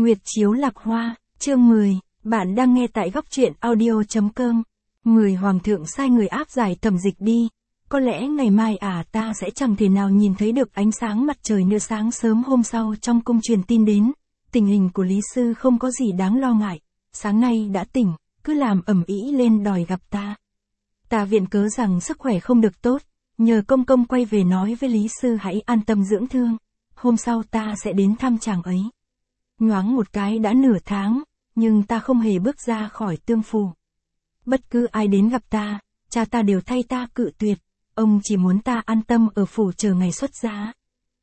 Nguyệt chiếu lạc hoa, chương 10, bạn đang nghe tại góc truyện audio.com. 10 Hoàng thượng sai người áp giải Thẩm Dịch đi. Có lẽ ngày mai ta sẽ chẳng thể nào nhìn thấy được ánh sáng mặt trời nữa. Sáng sớm hôm sau trong cung truyền tin đến, tình hình của Lý Sư không có gì đáng lo ngại. Sáng nay đã tỉnh, cứ làm ầm ĩ lên đòi gặp ta. Ta viện cớ rằng sức khỏe không được tốt, nhờ công công quay về nói với Lý Sư hãy an tâm dưỡng thương. Hôm sau ta sẽ đến thăm chàng ấy. Nhoáng một cái đã nửa tháng, nhưng ta không hề bước ra khỏi Tương Phủ. Bất cứ ai đến gặp ta, cha ta đều thay ta cự tuyệt, ông chỉ muốn ta an tâm ở phủ chờ ngày xuất giá.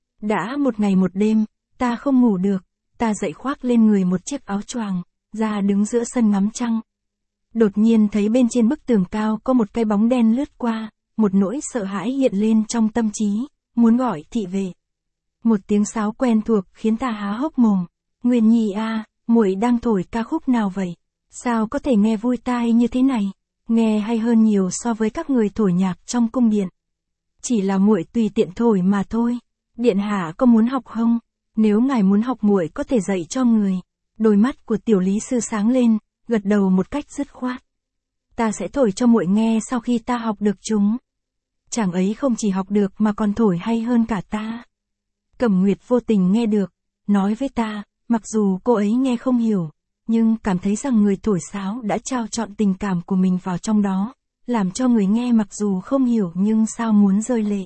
Đã một ngày một đêm, ta không ngủ được, ta dậy khoác lên người một chiếc áo choàng, ra đứng giữa sân ngắm trăng. Đột nhiên thấy bên trên bức tường cao có một cái bóng đen lướt qua, một nỗi sợ hãi hiện lên trong tâm trí, muốn gọi thị vệ. Một tiếng sáo quen thuộc khiến ta há hốc mồm. Nguyên Nhi à, muội đang thổi ca khúc nào vậy? Sao có thể nghe vui tai như thế này? Nghe hay hơn nhiều so với các người thổi nhạc trong cung điện. Chỉ là muội tùy tiện thổi mà thôi. Điện hạ có muốn học không? Nếu ngài muốn học muội có thể dạy cho người. Đôi mắt của tiểu Lý Sư sáng lên, gật đầu một cách dứt khoát. Ta sẽ thổi cho muội nghe sau khi ta học được chúng. Chàng ấy không chỉ học được mà còn thổi hay hơn cả ta. Cẩm Nguyệt vô tình nghe được, nói với ta, mặc dù cô ấy nghe không hiểu, nhưng cảm thấy rằng người thổi sáo đã trao trọn tình cảm của mình vào trong đó, làm cho người nghe mặc dù không hiểu nhưng sao muốn rơi lệ.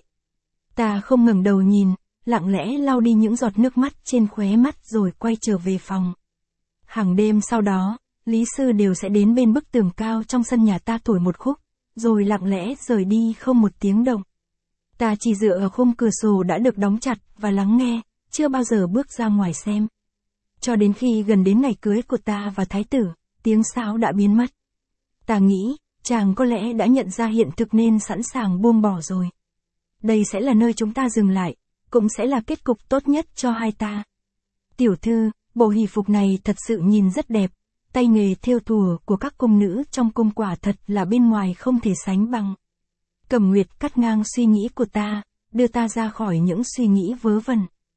Ta không ngẩng đầu nhìn, lặng lẽ lau đi những giọt nước mắt trên khóe mắt rồi quay trở về phòng. Hàng đêm sau đó, Lý Sư đều sẽ đến bên bức tường cao trong sân nhà ta thổi một khúc, rồi lặng lẽ rời đi không một tiếng động. Ta chỉ dựa ở khung cửa sổ đã được đóng chặt và lắng nghe, chưa bao giờ bước ra ngoài xem. Cho đến khi gần đến ngày cưới của ta và thái tử, tiếng sáo đã biến mất. Ta nghĩ, chàng có lẽ đã nhận ra hiện thực nên sẵn sàng buông bỏ rồi. Đây sẽ là nơi chúng ta dừng lại, cũng sẽ là kết cục tốt nhất cho hai ta. Tiểu thư, bộ hỷ phục này thật sự nhìn rất đẹp, tay nghề thêu thùa của các cung nữ trong cung quả thật là bên ngoài không thể sánh bằng. Cẩm Nguyệt cắt ngang suy nghĩ của ta, đưa ta ra khỏi những suy nghĩ vớ vẩn.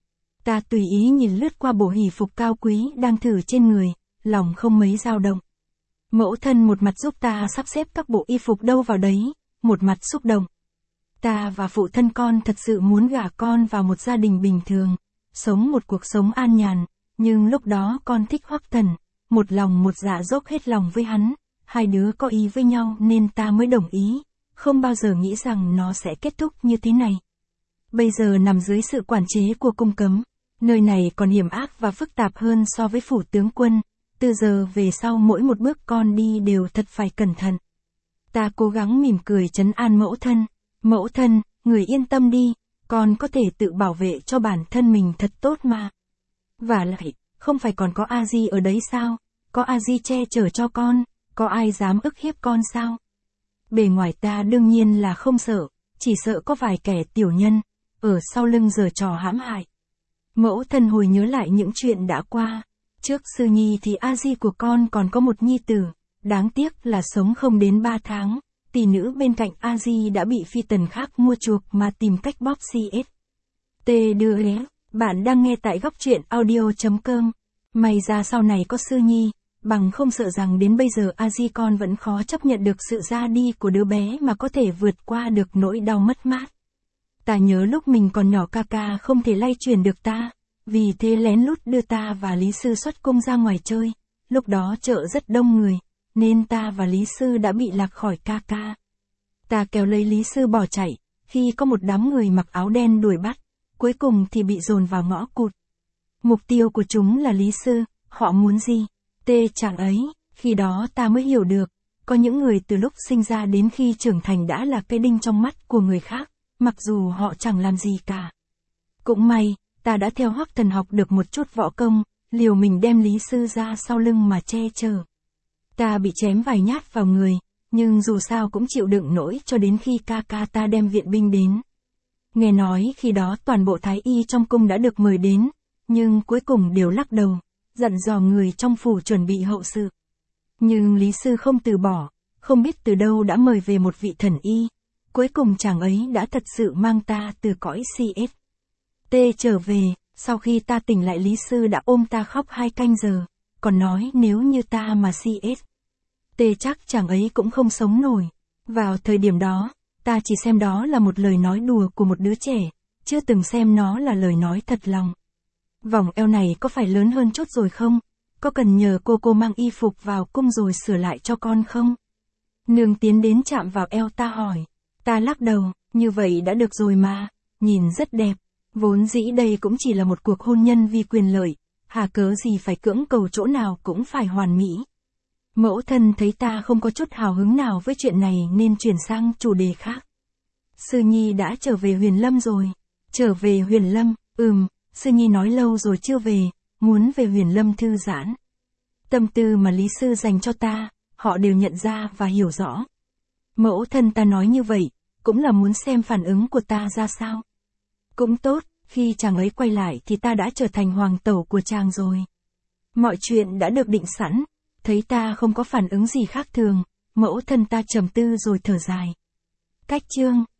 Ta tùy ý nhìn lướt qua bộ hỷ phục cao quý đang thử trên người, lòng không mấy dao động. Mẫu thân một mặt giúp ta sắp xếp các bộ y phục đâu vào đấy, một mặt xúc động. Ta và phụ thân con thật sự muốn gả con vào một gia đình bình thường, sống một cuộc sống an nhàn, nhưng lúc đó con thích Hoắc Thần, một lòng một dạ dốc hết lòng với hắn, hai đứa có ý với nhau nên ta mới đồng ý, không bao giờ nghĩ rằng nó sẽ kết thúc như thế này. Bây giờ nằm dưới sự quản chế của cung cấm, nơi này còn hiểm ác và phức tạp hơn so với phủ tướng quân, từ giờ về sau mỗi một bước con đi đều thật phải cẩn thận. Ta cố gắng mỉm cười trấn an mẫu thân, người yên tâm đi, con có thể tự bảo vệ cho bản thân mình thật tốt mà. Và lại, không phải còn có A Di ở đấy sao, có A Di che chở cho con, có ai dám ức hiếp con sao? Bề ngoài ta đương nhiên là không sợ, chỉ sợ có vài kẻ tiểu nhân, ở sau lưng giở trò hãm hại. Mẫu thân hồi nhớ lại những chuyện đã qua, trước Sư Nhi thì A Di của con còn có một nhi tử, đáng tiếc là sống không đến 3 tháng, tỷ nữ bên cạnh A Di đã bị phi tần khác mua chuộc mà tìm cách bóp CS. Bạn đang nghe tại góc truyện audio.com, may ra sau này có Sư Nhi, bằng không sợ rằng đến bây giờ A Di con vẫn khó chấp nhận được sự ra đi của đứa bé mà có thể vượt qua được nỗi đau mất mát. Ta nhớ lúc mình còn nhỏ ca ca không thể lay chuyển được ta, vì thế lén lút đưa ta và Lý Sư xuất cung ra ngoài chơi, lúc đó chợ rất đông người, nên ta và Lý Sư đã bị lạc khỏi ca ca. Ta kéo lấy Lý Sư bỏ chạy, khi có một đám người mặc áo đen đuổi bắt, cuối cùng thì bị dồn vào ngõ cụt. Mục tiêu của chúng là Lý Sư, họ muốn gì? Chàng ấy, khi đó ta mới hiểu được, có những người từ lúc sinh ra đến khi trưởng thành đã là cái đinh trong mắt của người khác, mặc dù họ chẳng làm gì cả. Cũng may, ta đã theo Hoắc Thần học được một chút võ công, liều mình đem Lý Sư ra sau lưng mà che chở. Ta bị chém vài nhát vào người, nhưng dù sao cũng chịu đựng nổi cho đến khi ca ca ta đem viện binh đến. Nghe nói khi đó toàn bộ thái y trong cung đã được mời đến, nhưng cuối cùng đều lắc đầu, dặn dò người trong phủ chuẩn bị hậu sự. Nhưng Lý Sư không từ bỏ, không biết từ đâu đã mời về một vị thần y. Cuối cùng chàng ấy đã thật sự mang ta từ cõi CS trở về, Sau khi ta tỉnh lại Lý Sư đã ôm ta khóc 2 canh giờ, còn nói nếu như ta mà CS. Chắc chàng ấy cũng không sống nổi. Vào thời điểm đó, ta chỉ xem đó là một lời nói đùa của một đứa trẻ, chưa từng xem nó là lời nói thật lòng. Vòng eo này có phải lớn hơn chút rồi không? Có cần nhờ cô mang y phục vào cung rồi sửa lại cho con không? Nương tiến đến chạm vào eo ta hỏi. Ta lắc đầu, như vậy đã được rồi mà, nhìn rất đẹp. Vốn dĩ đây cũng chỉ là một cuộc hôn nhân vì quyền lợi, hà cớ gì phải cưỡng cầu chỗ nào cũng phải hoàn mỹ. Mẫu thân thấy ta không có chút hào hứng nào với chuyện này nên chuyển sang chủ đề khác. Sư Nhi đã trở về Huyền Lâm rồi. Trở về Huyền Lâm, Sư Nhi nói lâu rồi chưa về, muốn về Huyền Lâm thư giãn. Tâm tư mà Lý Sư dành cho ta, họ đều nhận ra và hiểu rõ. Mẫu thân ta nói như vậy, cũng là muốn xem phản ứng của ta ra sao. Cũng tốt, khi chàng ấy quay lại thì ta đã trở thành hoàng tẩu của chàng rồi. Mọi chuyện đã được định sẵn, thấy ta không có phản ứng gì khác thường, mẫu thân ta trầm tư rồi thở dài. Cách chương